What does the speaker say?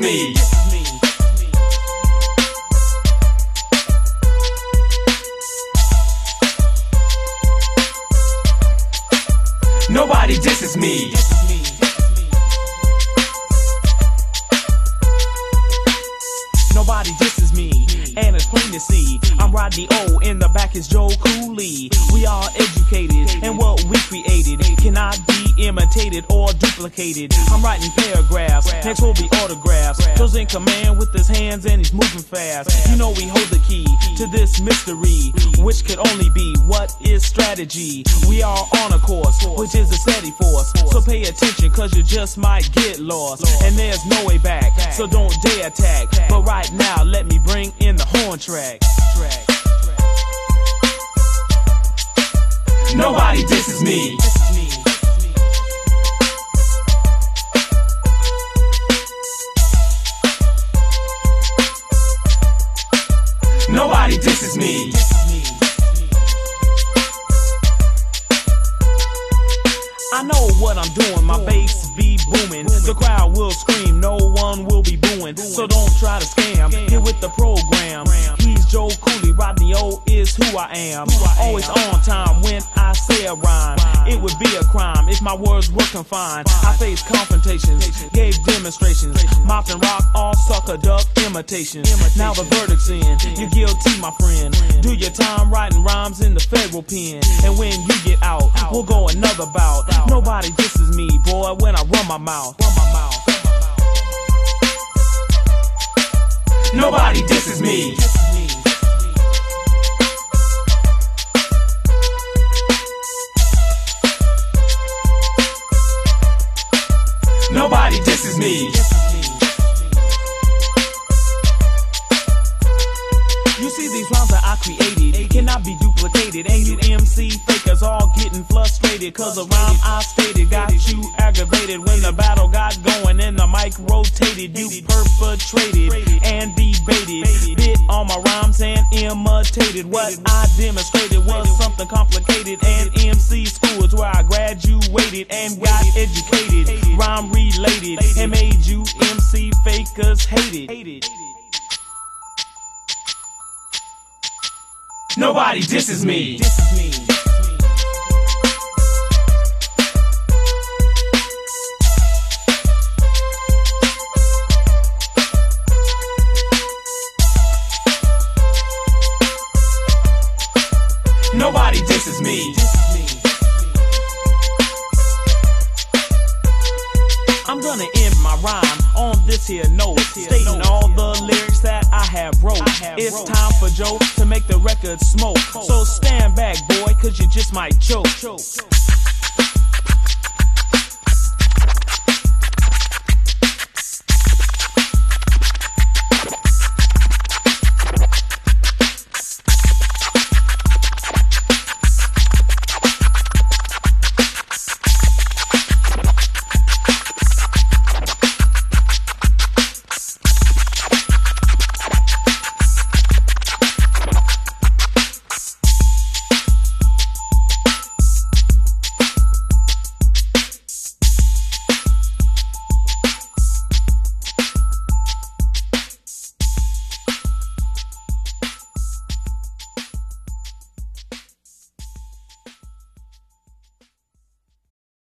me. Nobody disses me. Nobody disses me, and it's plain to see. I'm Rodney O, in the back is Joe Cooley. We are educated, and what we created cannot be imitated or duplicated. I'm writing paragraphs, next will be autographs. Joe's in command with his hands and he's moving fast. You know we hold the key to this mystery, which could only be what is strategy. We are on a course, which is a steady force. So pay attention, cause you just might get lost. And there's no way back, so don't dare attack. But right now, let me bring in the horn track. Nobody disses me. Nobody disses me. I know what I'm doing, my bass be booming. The crowd will scream, no one will be booing. So don't try to scam, get with the program. He's Joe Cooley, Rodney O is who I am. Always on time when I say a rhyme. It would be a crime if my words were confined. I faced confrontations, gave demonstrations, mopped and rock all sucker duck imitations. Now the verdict's in, you're guilty my friend. Do your time writing rhymes in the federal pen. And when you get out, we'll go another bout. Nobody disses me, boy, when I run my mouth. Nobody disses me. Nobody disses me. You see these rhymes that I created cannot be duplicated. And you MC fakers all getting frustrated, cause the rhyme I stated got you aggravated. When the battle got going and the mic rotated, you perpetrated and debated, bit on my rhymes and imitated. What I demonstrated was something complicated, and MC school is where I graduated and got educated, rhyme related, and made you MC fakers hate it. Nobody disses me. Nobody disses me. I'm gonna end my rhyme on this here note, stating all the lyrics that I have wrote. It's time for Joe to make the record smoke. So stand back, boy, cause you just might choke.